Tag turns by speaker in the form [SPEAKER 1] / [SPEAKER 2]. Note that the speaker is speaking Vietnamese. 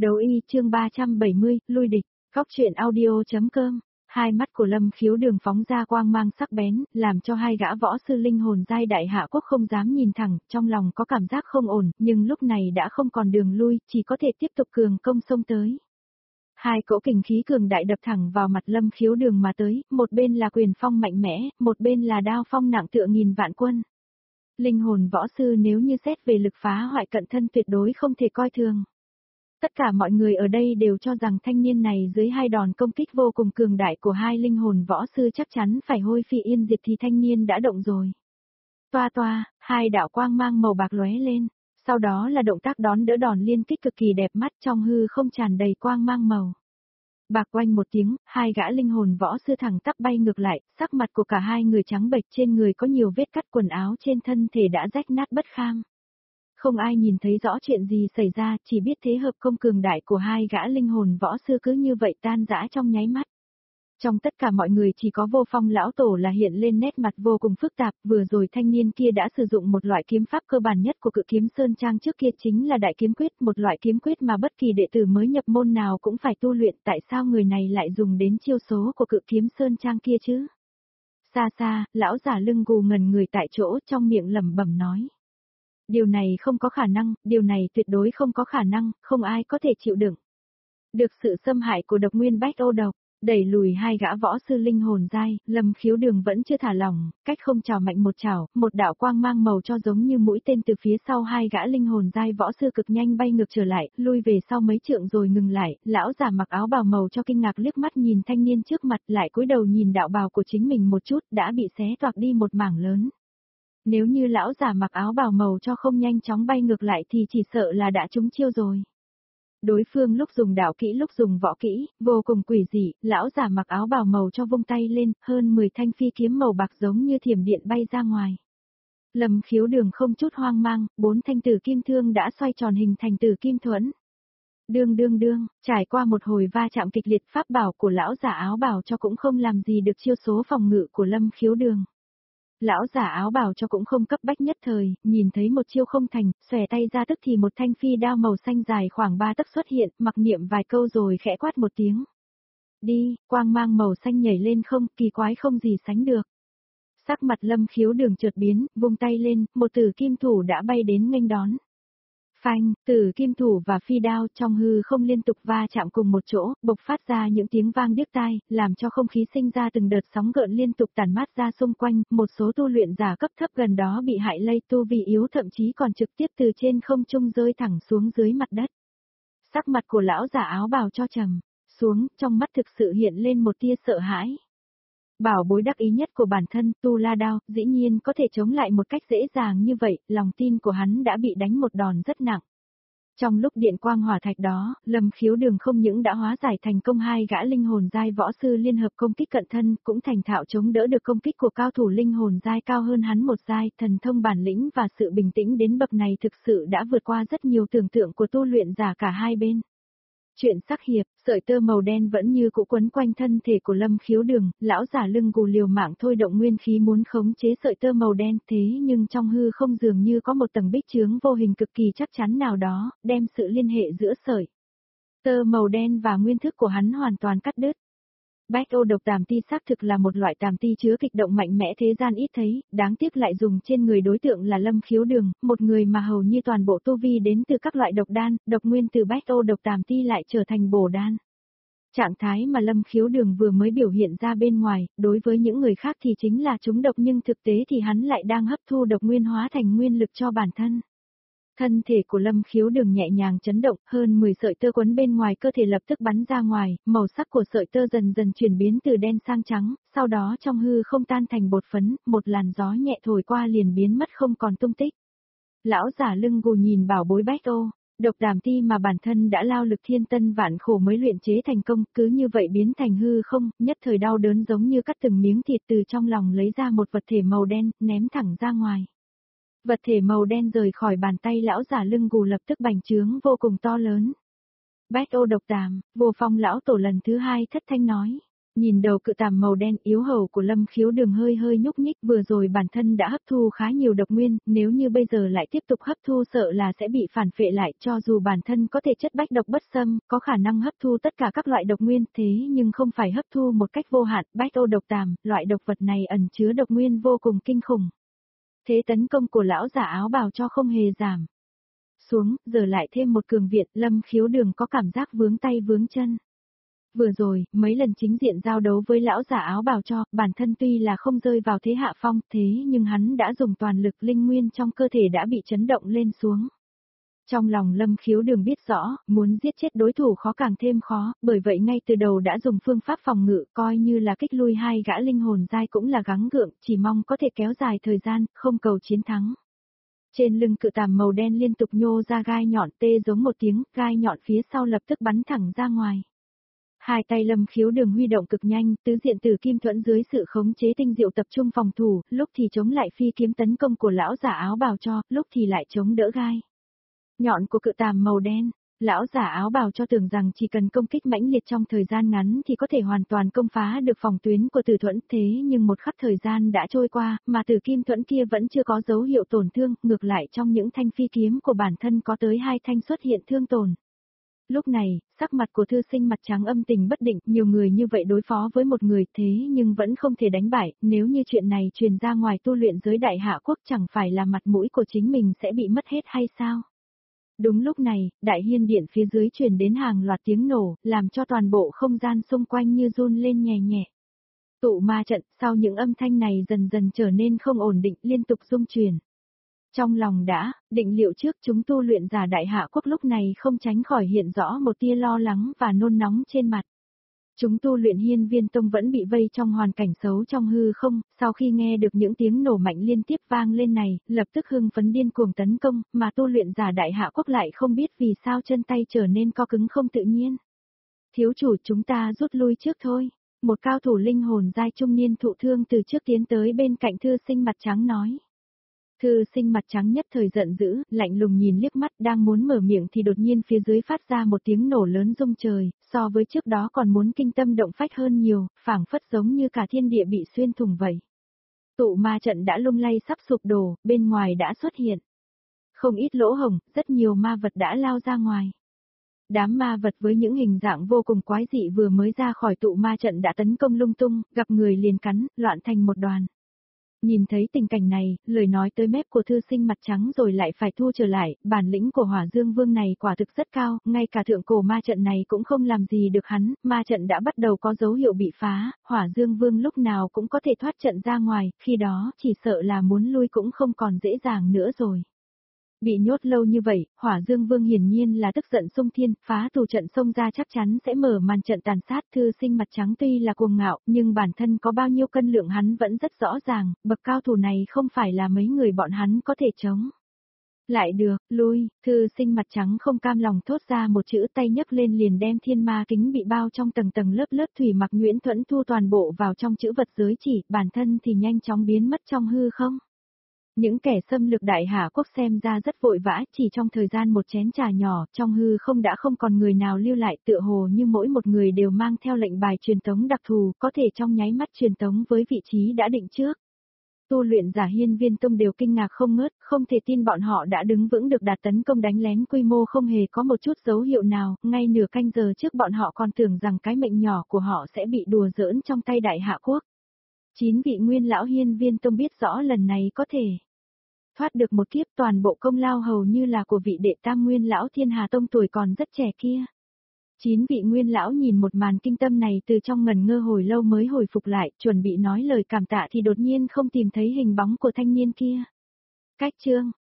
[SPEAKER 1] Đấu y chương 370, lui địch, góc truyện audio.com. Hai mắt của Lâm Khiếu Đường phóng ra quang mang sắc bén, làm cho hai gã võ sư linh hồn giai đại hạ quốc không dám nhìn thẳng, trong lòng có cảm giác không ổn, nhưng lúc này đã không còn đường lui, chỉ có thể tiếp tục cường công xông tới. Hai cỗ kình khí cường đại đập thẳng vào mặt Lâm Khiếu Đường mà tới, một bên là quyền phong mạnh mẽ, một bên là đao phong nặng tựa nghìn vạn quân. Linh hồn võ sư nếu như xét về lực phá hoại cận thân tuyệt đối không thể coi thường. Tất cả mọi người ở đây đều cho rằng thanh niên này dưới hai đòn công kích vô cùng cường đại của hai linh hồn võ sư chắc chắn phải hôi phi yên diệt thì thanh niên đã động rồi. Toa toa, hai đạo quang mang màu bạc lóe lên, sau đó là động tác đón đỡ đòn liên kích cực kỳ đẹp mắt trong hư không tràn đầy quang mang màu bạc. Oanh một tiếng, hai gã linh hồn võ sư thẳng tắp bay ngược lại, sắc mặt của cả hai người trắng bệch, trên người có nhiều vết cắt, quần áo trên thân thể đã rách nát bất kham. Không ai nhìn thấy rõ chuyện gì xảy ra, chỉ biết thế hợp công cường đại của hai gã linh hồn võ sư cứ như vậy tan rã trong nháy mắt. Trong tất cả mọi người chỉ có Vô Phong lão tổ là hiện lên nét mặt vô cùng phức tạp, vừa rồi thanh niên kia đã sử dụng một loại kiếm pháp cơ bản nhất của Cự Kiếm Sơn Trang trước kia, chính là Đại Kiếm Quyết, một loại kiếm quyết mà bất kỳ đệ tử mới nhập môn nào cũng phải tu luyện, tại sao người này lại dùng đến chiêu số của Cự Kiếm Sơn Trang kia chứ? Xa xa, lão giả lưng gù ngần người tại chỗ, trong miệng lẩm bẩm nói. Điều này không có khả năng, điều này tuyệt đối không có khả năng, không ai có thể chịu đựng được sự xâm hại của độc nguyên bách ô độc. Đẩy lùi hai gã võ sư linh hồn giai, Lâm Khiếu Đường vẫn chưa thả lỏng, cách không chào mạnh một chảo, một đạo quang mang màu cho giống như mũi tên từ phía sau hai gã linh hồn giai võ sư cực nhanh bay ngược trở lại, lui về sau mấy trượng rồi ngừng lại. Lão giả mặc áo bào màu cho kinh ngạc liếc mắt nhìn thanh niên trước mặt, lại cúi đầu nhìn đạo bào của chính mình một chút, đã bị xé toạc đi một mảng lớn. Nếu như lão giả mặc áo bào màu cho không nhanh chóng bay ngược lại thì chỉ sợ là đã trúng chiêu rồi. Đối phương lúc dùng đạo kỹ lúc dùng võ kỹ, vô cùng quỷ dị, lão giả mặc áo bào màu cho vung tay lên, hơn 10 thanh phi kiếm màu bạc giống như thiểm điện bay ra ngoài. Lâm Khiếu Đường không chút hoang mang, 4 thanh tử kim thương đã xoay tròn hình thành tử kim thuẫn. Đương đương đương, trải qua một hồi va chạm kịch liệt, pháp bảo của lão giả áo bào cho cũng không làm gì được chiêu số phòng ngự của Lâm Khiếu Đường. Lão giả áo bào cho cũng không cấp bách nhất thời, nhìn thấy một chiêu không thành, xòe tay ra tức thì một thanh phi đao màu xanh dài khoảng 3 tấc xuất hiện, mặc niệm vài câu rồi khẽ quát một tiếng. Đi, quang mang màu xanh nhảy lên không, kỳ quái không gì sánh được. Sắc mặt Lâm Khiếu Đường chợt biến, vung tay lên, một tử kim thủ đã bay đến nghênh đón. Phanh, tử kim thủ và phi đao trong hư không liên tục va chạm cùng một chỗ, bộc phát ra những tiếng vang điếc tai, làm cho không khí sinh ra từng đợt sóng gợn liên tục tản mát ra xung quanh, một số tu luyện giả cấp thấp gần đó bị hại lây tu vì yếu, thậm chí còn trực tiếp từ trên không trung rơi thẳng xuống dưới mặt đất. Sắc mặt của lão giả áo bào cho trầm xuống, trong mắt thực sự hiện lên một tia sợ hãi. Bảo bối đắc ý nhất của bản thân, Tu La Đao, dĩ nhiên có thể chống lại một cách dễ dàng như vậy, lòng tin của hắn đã bị đánh một đòn rất nặng. Trong lúc điện quang hỏa thạch đó, Lâm Khiếu Đường không những đã hóa giải thành công hai gã linh hồn giai võ sư liên hợp công kích cận thân, cũng thành thạo chống đỡ được công kích của cao thủ linh hồn giai cao hơn hắn một giai, thần thông bản lĩnh và sự bình tĩnh đến bậc này thực sự đã vượt qua rất nhiều tưởng tượng của tu luyện giả cả hai bên. Chuyện sắc hiệp, sợi tơ màu đen vẫn như cũ quấn quanh thân thể của Lâm Khiếu Đường, lão giả lưng gù liều mạng thôi động nguyên khí muốn khống chế sợi tơ màu đen, thế nhưng trong hư không dường như có một tầng bích chướng vô hình cực kỳ chắc chắn nào đó, đem sự liên hệ giữa sợi tơ màu đen và nguyên thức của hắn hoàn toàn cắt đứt. Bách ô độc tàm ti xác thực là một loại tàm ti chứa kịch động mạnh mẽ thế gian ít thấy, đáng tiếc lại dùng trên người đối tượng là Lâm Khiếu Đường, một người mà hầu như toàn bộ tu vi đến từ các loại độc đan, độc nguyên từ bách ô độc tàm ti lại trở thành bổ đan. Trạng thái mà Lâm Khiếu Đường vừa mới biểu hiện ra bên ngoài, đối với những người khác thì chính là trúng độc, nhưng thực tế thì hắn lại đang hấp thu độc nguyên hóa thành nguyên lực cho bản thân. Thân thể của Lâm Khiếu Đường nhẹ nhàng chấn động, hơn 10 sợi tơ quấn bên ngoài cơ thể lập tức bắn ra ngoài, màu sắc của sợi tơ dần dần chuyển biến từ đen sang trắng, sau đó trong hư không tan thành bột phấn, một làn gió nhẹ thổi qua liền biến mất không còn tung tích. Lão giả lưng gù nhìn bảo bối bách ô độc đàm ti mà bản thân đã lao lực thiên tân vạn khổ mới luyện chế thành công, cứ như vậy biến thành hư không, nhất thời đau đớn giống như cắt từng miếng thịt, từ trong lòng lấy ra một vật thể màu đen, ném thẳng ra ngoài. Vật thể màu đen rời khỏi bàn tay lão giả lưng gù lập tức bành trướng vô cùng to lớn. Bách ô độc tàm, Vô Phong lão tổ lần thứ hai thất thanh nói. Nhìn đầu cự tàm màu đen yếu hầu của Lâm Khiếu Đường hơi hơi nhúc nhích, vừa rồi bản thân đã hấp thu khá nhiều độc nguyên, nếu như bây giờ lại tiếp tục hấp thu sợ là sẽ bị phản phệ lại, cho dù bản thân có thể chất bách độc bất xâm, có khả năng hấp thu tất cả các loại độc nguyên, thế nhưng không phải hấp thu một cách vô hạn. Bách ô độc tàm, loại độc vật này ẩn chứa độc nguyên vô cùng kinh khủng. Thế tấn công của lão giả áo bào cho không hề giảm xuống, giờ lại thêm một cường viện, Lâm Khiếu Đường có cảm giác vướng tay vướng chân. Vừa rồi, mấy lần chính diện giao đấu với lão giả áo bào cho, bản thân tuy là không rơi vào thế hạ phong, thế nhưng hắn đã dùng toàn lực, linh nguyên trong cơ thể đã bị chấn động lên xuống. Trong lòng Lâm Khiếu Đường biết rõ, muốn giết chết đối thủ khó càng thêm khó, bởi vậy ngay từ đầu đã dùng phương pháp phòng ngự, coi như là kích lui hai gã linh hồn giai cũng là gắng gượng, chỉ mong có thể kéo dài thời gian, không cầu chiến thắng. Trên lưng cự tàm màu đen liên tục nhô ra gai nhọn, tê giống một tiếng, gai nhọn phía sau lập tức bắn thẳng ra ngoài. Hai tay Lâm Khiếu Đường huy động cực nhanh, tứ diện tử kim thuẫn dưới sự khống chế tinh diệu tập trung phòng thủ, lúc thì chống lại phi kiếm tấn công của lão giả áo bào cho, lúc thì lại chống đỡ gai nhọn của cự tàm màu đen. Lão giả áo bào cho tưởng rằng chỉ cần công kích mãnh liệt trong thời gian ngắn thì có thể hoàn toàn công phá được phòng tuyến của tử thuẫn, thế nhưng một khắc thời gian đã trôi qua, mà tử kim thuẫn kia vẫn chưa có dấu hiệu tổn thương, ngược lại trong những thanh phi kiếm của bản thân có tới 2 thanh xuất hiện thương tổn. Lúc này, sắc mặt của thư sinh mặt trắng âm tình bất định, nhiều người như vậy đối phó với một người thế nhưng vẫn không thể đánh bại, nếu như chuyện này truyền ra ngoài tu luyện giới đại hạ quốc chẳng phải là mặt mũi của chính mình sẽ bị mất hết hay sao? Đúng lúc này, đại hiên điện phía dưới truyền đến hàng loạt tiếng nổ, làm cho toàn bộ không gian xung quanh như run lên nhẹ nhẹ. Tụ ma trận, sau những âm thanh này dần dần trở nên không ổn định, liên tục rung chuyển. Trong lòng đã, định liệu trước chúng tu luyện giả đại hạ quốc lúc này không tránh khỏi hiện rõ một tia lo lắng và nôn nóng trên mặt. Chúng tu luyện Hiên Viên Tông vẫn bị vây trong hoàn cảnh xấu trong hư không, sau khi nghe được những tiếng nổ mạnh liên tiếp vang lên này, lập tức hưng phấn điên cuồng tấn công, mà tu luyện giả đại hạ quốc lại không biết vì sao chân tay trở nên co cứng không tự nhiên. Thiếu chủ, chúng ta rút lui trước thôi. Một cao thủ linh hồn giai trung niên thụ thương từ trước tiến tới bên cạnh thư sinh mặt trắng nói. Thư sinh mặt trắng nhất thời giận dữ, lạnh lùng nhìn liếc mắt, đang muốn mở miệng thì đột nhiên phía dưới phát ra một tiếng nổ lớn rung trời, so với trước đó còn muốn kinh tâm động phách hơn nhiều, phảng phất giống như cả thiên địa bị xuyên thủng vậy. Tụ ma trận đã lung lay sắp sụp đổ, bên ngoài đã xuất hiện không ít lỗ hổng, rất nhiều ma vật đã lao ra ngoài. Đám ma vật với những hình dạng vô cùng quái dị vừa mới ra khỏi tụ ma trận đã tấn công lung tung, gặp người liền cắn, loạn thành một đoàn. Nhìn thấy tình cảnh này, lời nói tới mép của thư sinh mặt trắng rồi lại phải thu trở lại, bản lĩnh của Hỏa Dương Vương này quả thực rất cao, ngay cả thượng cổ ma trận này cũng không làm gì được hắn, ma trận đã bắt đầu có dấu hiệu bị phá, Hỏa Dương Vương lúc nào cũng có thể thoát trận ra ngoài, khi đó chỉ sợ là muốn lui cũng không còn dễ dàng nữa rồi. Bị nhốt lâu như vậy, Hỏa Dương Vương hiển nhiên là tức giận xung thiên, phá tù trận xông ra chắc chắn sẽ mở màn trận tàn sát. Thư sinh mặt trắng tuy là cuồng ngạo, nhưng bản thân có bao nhiêu cân lượng hắn vẫn rất rõ ràng, bậc cao thủ này không phải là mấy người bọn hắn có thể chống. Lại được, lui, thư sinh mặt trắng không cam lòng thốt ra một chữ, tay nhấc lên liền đem thiên ma kính bị bao trong tầng tầng lớp lớp thủy mặc Nguyễn Thuẫn thu toàn bộ vào trong chữ vật giới chỉ, bản thân thì nhanh chóng biến mất trong hư không. Những kẻ xâm lược đại hạ quốc xem ra rất vội vã, chỉ trong thời gian một chén trà nhỏ, trong hư không đã không còn người nào lưu lại, tựa hồ như mỗi một người đều mang theo lệnh bài truyền tống đặc thù, có thể trong nháy mắt truyền tống với vị trí đã định trước. Tu luyện giả Hiên Viên Tông đều kinh ngạc không ngớt, không thể tin bọn họ đã đứng vững được đợt tấn công đánh lén quy mô không hề có một chút dấu hiệu nào, ngay nửa canh giờ trước bọn họ còn tưởng rằng cái mệnh nhỏ của họ sẽ bị đùa giỡn trong tay đại hạ quốc. 9 vị nguyên lão Hiên Viên Tông biết rõ lần này có thể thoát được một kiếp, toàn bộ công lao hầu như là của vị đệ tam nguyên lão Thiên Hà Tông tuổi còn rất trẻ kia. 9 vị nguyên lão nhìn một màn kinh tâm này từ trong ngẩn ngơ hồi lâu mới hồi phục lại, chuẩn bị nói lời cảm tạ thì đột nhiên không tìm thấy hình bóng của thanh niên kia. Cách chương